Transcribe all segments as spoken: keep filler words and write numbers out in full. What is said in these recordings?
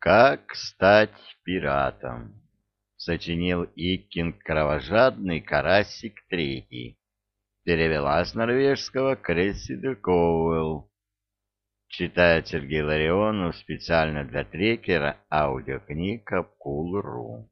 Как стать пиратом? Сочинил Иккинг Кровожадный Карасик Третий. Перевела с норвежского Крессида Коуэлл. Читает Сергей Ларионов специально для трекера аудиокниг Капкул точка ру.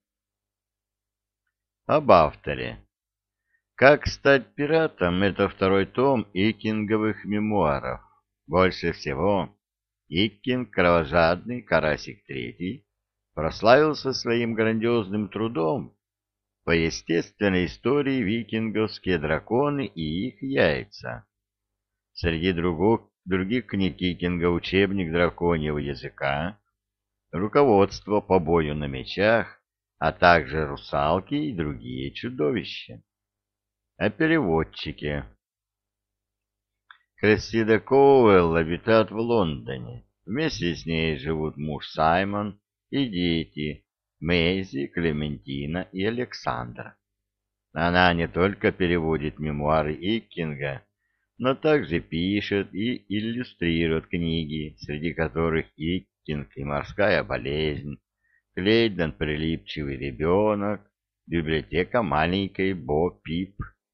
Об авторе. «Как стать пиратом» — это второй том Иккинговых мемуаров. Больше всего Иккинг Кровожадный Карасик Третий прославился своим грандиозным трудом по естественной истории викинговские драконы и их яйца. Среди других, других книг Иккинга учебник драконьего языка, руководство по бою на мечах, а также русалки и другие чудовища. О переводчике. Крессида Коуэлл обитает в Лондоне. Вместе с ней живут муж Саймон и дети Мэйзи, Клементина и Александр. Она не только переводит мемуары Иккинга, но также пишет и иллюстрирует книги, среди которых Иккинг и морская болезнь, Клейден прилипчивый ребенок, библиотека маленькой Бо Пип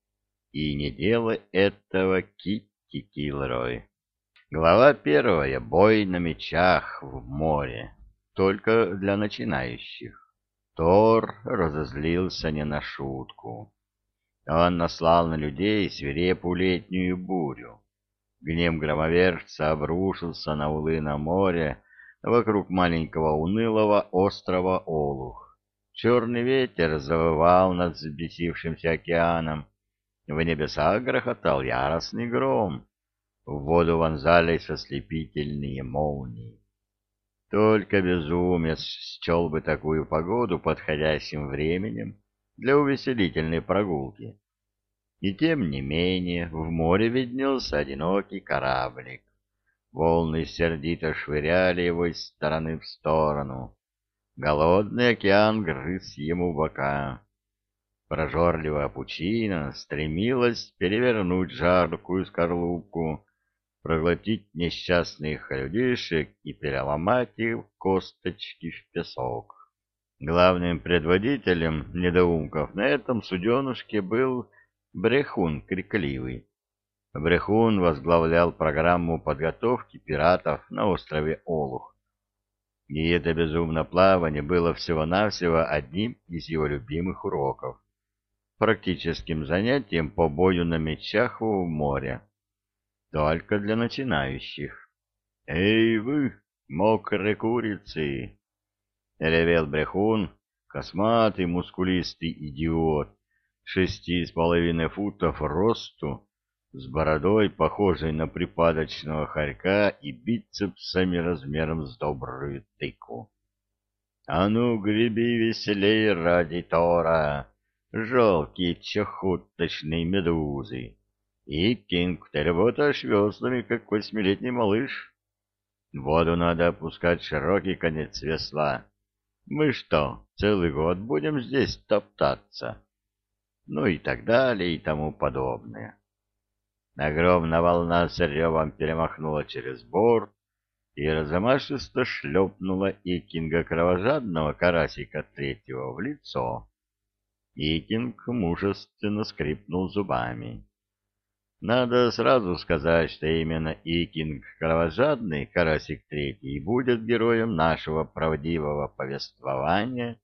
и не делай этого Китти Килрой. Глава первая. Бой на мечах в море. Только для начинающих. Тор разозлился не на шутку. Он наслал на людей свирепую летнюю бурю. Гнев громовержца обрушился на улы на море вокруг маленького унылого острова Олух. Черный ветер завывал над взбесившимся океаном. В небесах грохотал яростный гром. В воду вонзались ослепительные молнии. Только безумец счел бы такую погоду подходящим временем для увеселительной прогулки. И тем не менее в море виднелся одинокий кораблик. Волны сердито швыряли его из стороны в сторону. Голодный океан грыз ему бока. Прожорливая пучина стремилась перевернуть жаркую скорлупку, проглотить несчастных людишек и переломать их косточки в песок. Главным предводителем недоумков на этом суденышке был Брехун Крикливый. Брехун возглавлял программу подготовки пиратов на острове Олух. И это безумное плавание было всего-навсего одним из его любимых уроков, практическим занятием по бою на мечах в море. Только для начинающих. «Эй вы, мокрые курицы!» — ревел Брехун, косматый мускулистый идиот, шести с половиной футов росту, с бородой, похожей на припадочного хорька, и бицепсами размером с добрую тыкву. «А ну, греби веселей ради Тора, жалкие чахоточные медузы! Иккинг, ты работаешь веслами, как восьмилетний малыш. В воду надо опускать широкий конец весла. Мы что, целый год будем здесь топтаться?» Ну и так далее и тому подобное. Огромная волна с ревом перемахнула через борт и размашисто шлепнула Иккинга Кровожадного Карасика Третьего в лицо. Иккинг мужественно скрипнул зубами. Надо сразу сказать, что именно Иккинг Кровожадный Карасик Третий будет героем нашего правдивого повествования,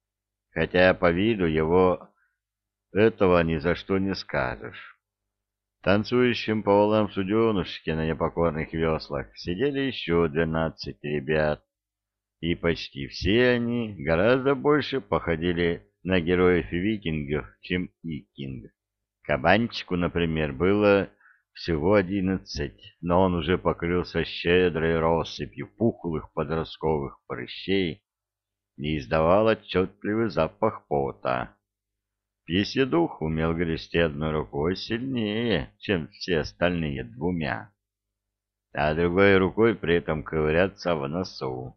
хотя по виду его этого ни за что не скажешь. Танцующим по волнам суденышке на непокорных веслах сидели еще двенадцать ребят, и почти все они гораздо больше походили на героев викингов, чем Иккинг. Кабанчику, например, было всего одиннадцать, но он уже покрылся щедрой россыпью пухлых подростковых прыщей и издавал отчетливый запах пота. Письедух умел грести одной рукой сильнее, чем все остальные двумя, а другой рукой при этом ковыряться в носу.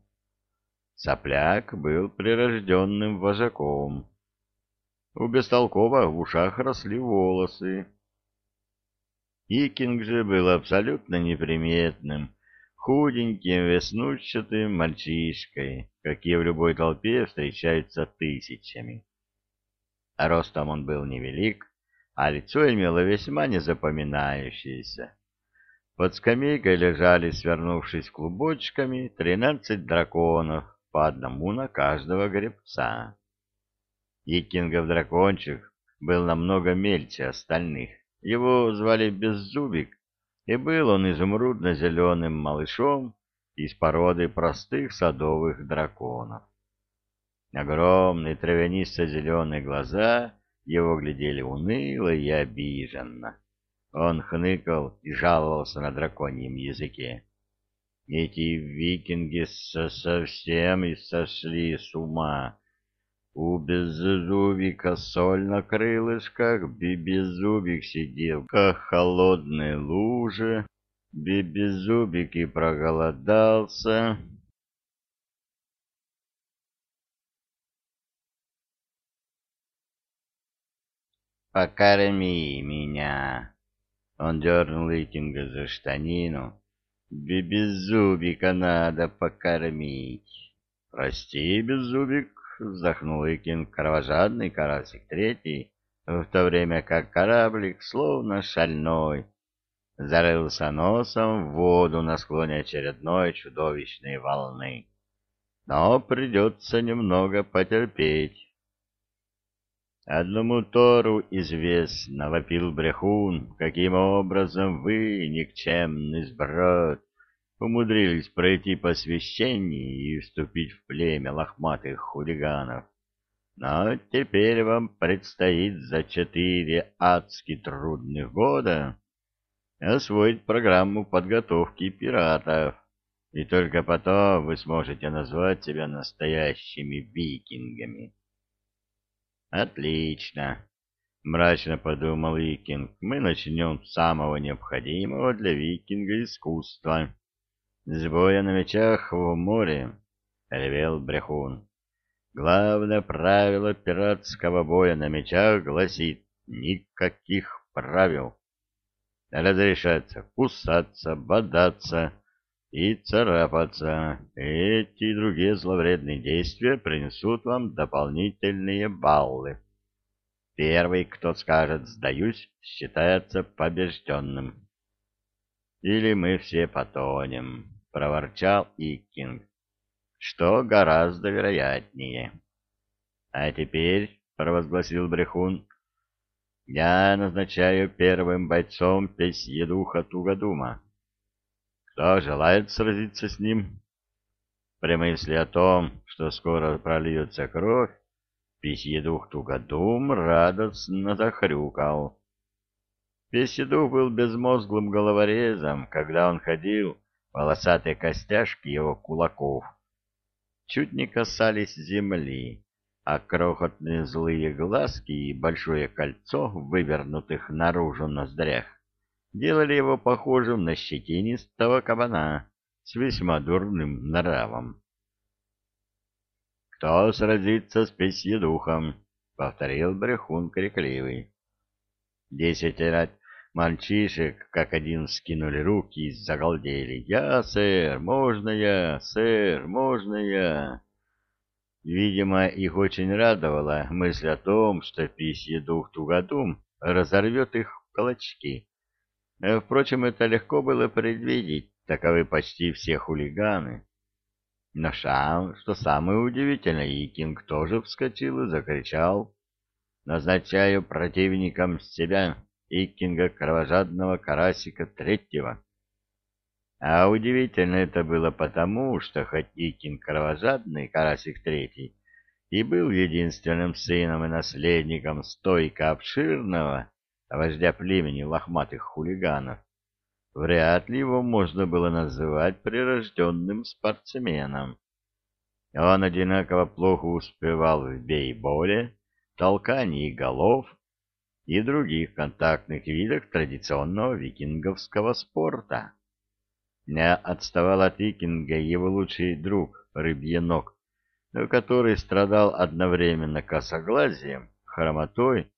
Сопляк был прирожденным вожаком. У бестолкового в ушах росли волосы. Иккинг же был абсолютно неприметным, худеньким веснущатым мальчишкой, какие в любой толпе встречаются тысячами. А ростом он был невелик, а лицо имело весьма незапоминающееся. Под скамейкой лежали, свернувшись клубочками, тринадцать драконов, по одному на каждого гребца. Викингов-дракончик был намного мельче остальных. Его звали Беззубик, и был он изумрудно-зеленым малышом из породы простых садовых драконов. Огромные травянисто-зеленые глаза его глядели уныло и обиженно. Он хныкал и жаловался на драконьем языке. Эти викинги со совсем и сошли с ума. У Беззубика соль на крылышках, Беззубик сидел как холодной луже, Беззубик и проголодался. «Покорми меня!» Он дернул викинга за штанину. «Беззубика надо покормить!» «Прости, Беззубик!» — вздохнул викинг, кровожадный карасик третий, в то время как кораблик, словно шальной, зарылся носом в воду на склоне очередной чудовищной волны. «Но придется немного потерпеть». «Одному Тору известно, — вопил брехун, — каким образом вы, никчемный сброд, умудрились пройти посвящение и вступить в племя лохматых хулиганов. Но теперь вам предстоит за четыре адски трудных года освоить программу подготовки пиратов, и только потом вы сможете назвать себя настоящими викингами». «Отлично», — мрачно подумал викинг, — «мы начнем с самого необходимого для викинга искусства. С боя на мечах в море», — ревел брехун. «Главное правило пиратского боя на мечах гласит: никаких правил. Разрешается кусаться, бодаться и царапаться. Эти и другие зловредные действия принесут вам дополнительные баллы. Первый, кто скажет «сдаюсь», считается побежденным. Или мы все потонем», — проворчал Иккинг, — «что гораздо вероятнее». «А теперь», — провозгласил брехун, — «я назначаю первым бойцом Песьедуха Тугодума. Кто желает сразиться с ним?» При мысли о том, что скоро прольется кровь, Песьедух Тугодум радостно захрюкал. Песьедух был безмозглым головорезом, когда он ходил, волосатые костяшки его кулаков чуть не касались земли, а крохотные злые глазки и большое кольцо, вывернутых наружу ноздрях, делали его похожим на щетинистого кабана с весьма дурным нравом. «Кто сразится с Песьедухом?» — повторил брехун крикливый. Десять мальчишек как один скинули руки и загалдели. «Я, сэр, можно я, сэр, можно я?» Видимо, их очень радовала мысль о том, что Песьедух Тугодум разорвет их в клочки. Впрочем, это легко было предвидеть, таковы почти все хулиганы. Но шам, что самое удивительное, Икинг тоже вскочил и закричал: «Назначаю противником себя, Икинга кровожадного карасика третьего». А удивительно это было потому, что хоть Икинг кровожадный карасик третий и был единственным сыном и наследником стойка обширного вождя племени лохматых хулиганов, вряд ли его можно было называть прирожденным спортсменом. Он одинаково плохо успевал в бейболе, толкании голов и других контактных видах традиционного викинговского спорта. Не отставал от викинга его лучший друг Рыбьенок, который страдал одновременно косоглазием, хромотой,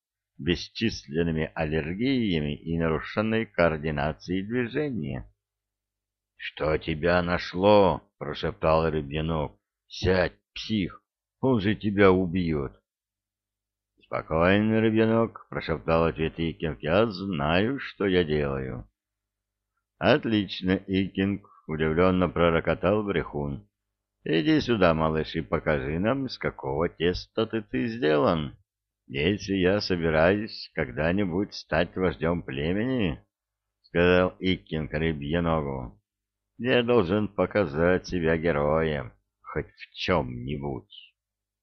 бесчисленными аллергиями и нарушенной координацией движения. Что тебя нашло? — прошептал Рыбьянов. — Сядь, псих, он же тебя убьет. — Спокойно, Рыбьянок, — прошептал ответ Икинг, — я знаю, что я делаю. — Отлично, Икинг, — удивленно пророкотал Брехун. — Иди сюда, малыш, и покажи нам, из какого теста ты, ты сделан. Если я собираюсь когда-нибудь стать вождем племени, — сказал Икинг Рыбьяногу, — я должен показать себя героем, хоть в чем-нибудь.